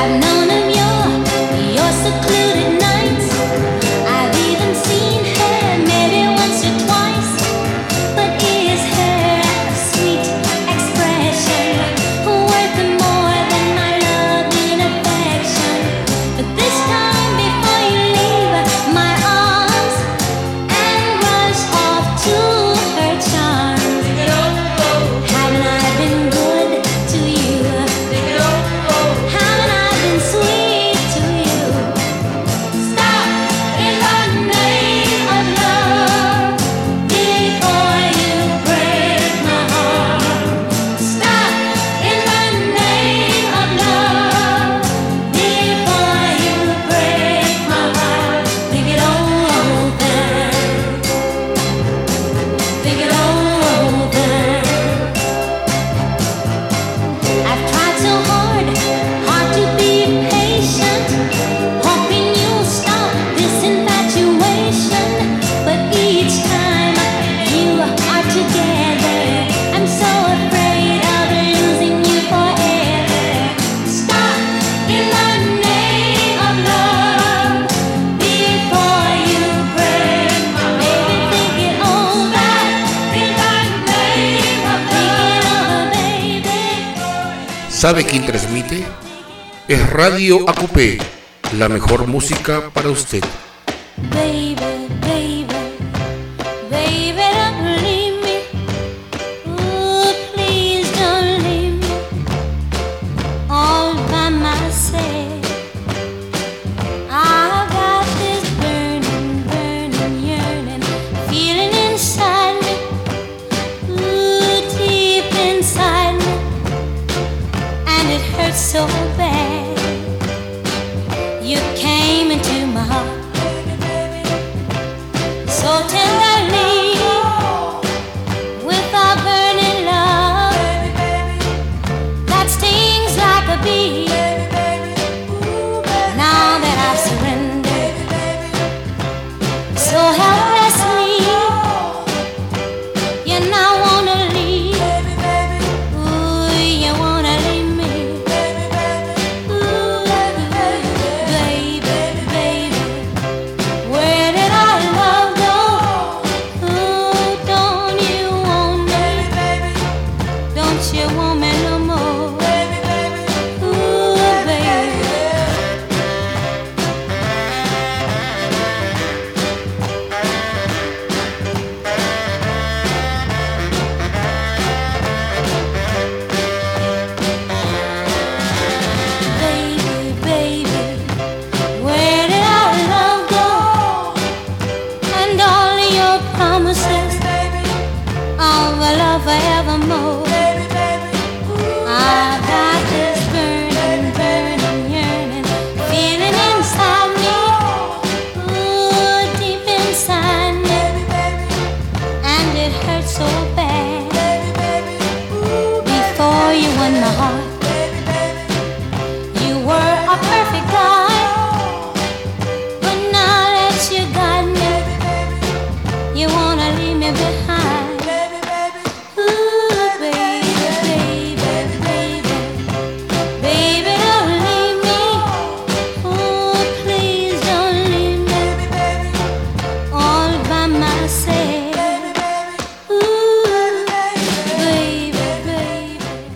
¿Sabe quién transmite? Es Radio Acupé, la mejor música para usted. Baby, baby, baby, don't leave me. Ooh, please don't leave me all by myself. I've got this burning, burning, yearning feeling inside me. Ooh, deep inside me, and it hurts so bad. You came into my heart so tenderly, with our burning love that stings like a bee. Now that I've surrendered so helplessly, you now wanna leave. Ooh, you wanna leave me. Ooh, baby, baby, where did our love go? Ooh, don't you want me? Don't you want me no more? Ooh, baby. Baby, baby, where did our love go? And all your promises of a love forevermore. I've got this burning, burning, yearning feeling inside me. Ooh, deep inside me, and it hurts so bad. Before you won my heart, you were a perfect guy, but now that you got me, you wanna leave me behind. Ooh, baby, baby, baby, baby, don't leave me. Ooh, please don't leave me all by myself. Ooh, baby, baby.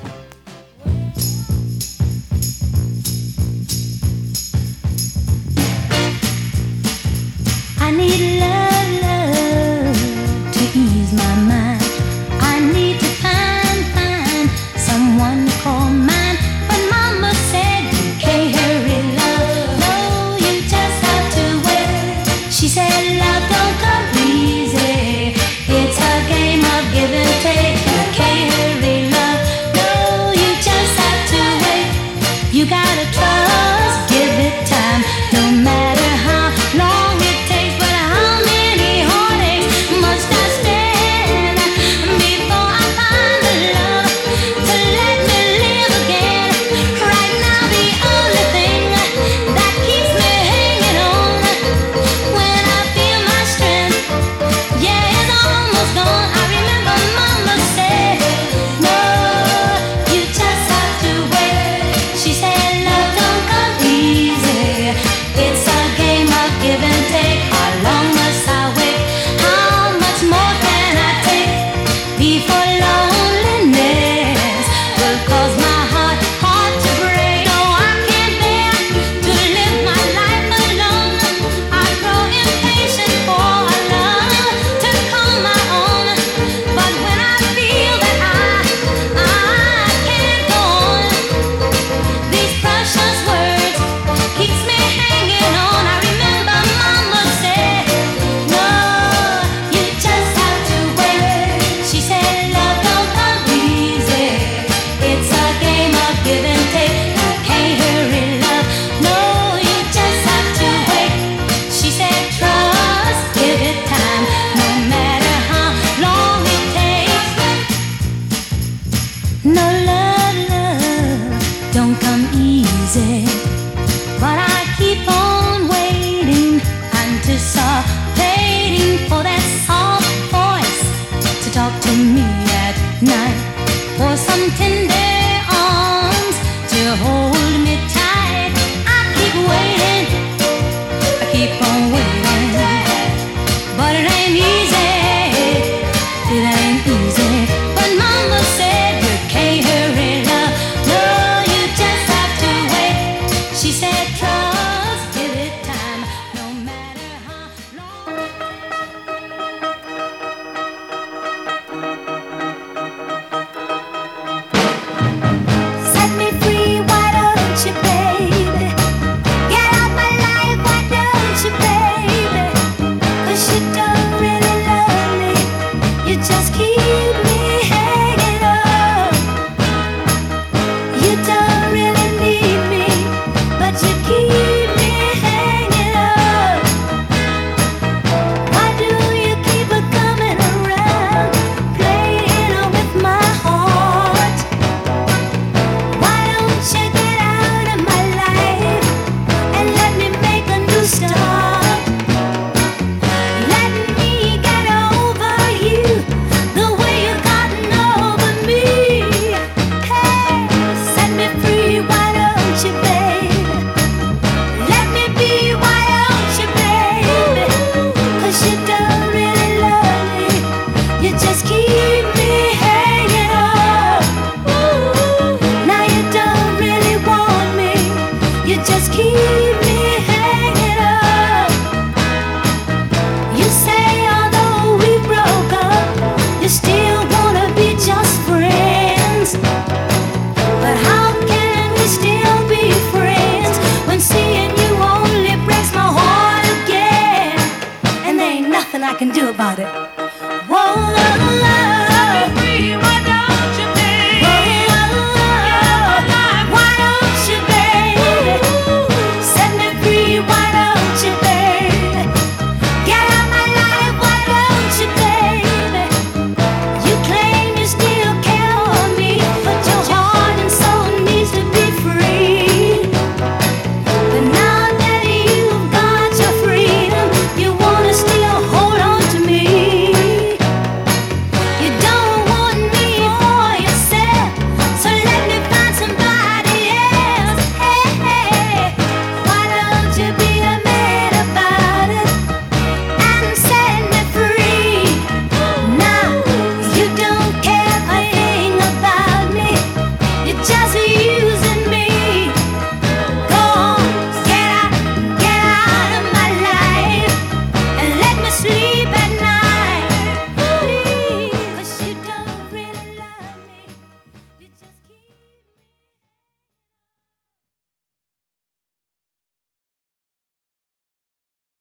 I need love, love to ease my mind. I need to find someone to call mine. But Mama said you can't hurry love. No, you just have to wait. She said love don't come easy. It's a game of give and take. You can't hurry love. No, you just have to wait. You gotta trust, give it time. No matter how long it takes, but how many heartaches must I stand before I find the love to let me live again? Right now, the only thing that keeps me hanging on when I feel my strength, yeah, it's almost gone. I remember Mama said, no, you just have to wait. She said, love don't come don't come easy, but I keep on waiting, anticipating for that soft voice to talk to me at night, for some tender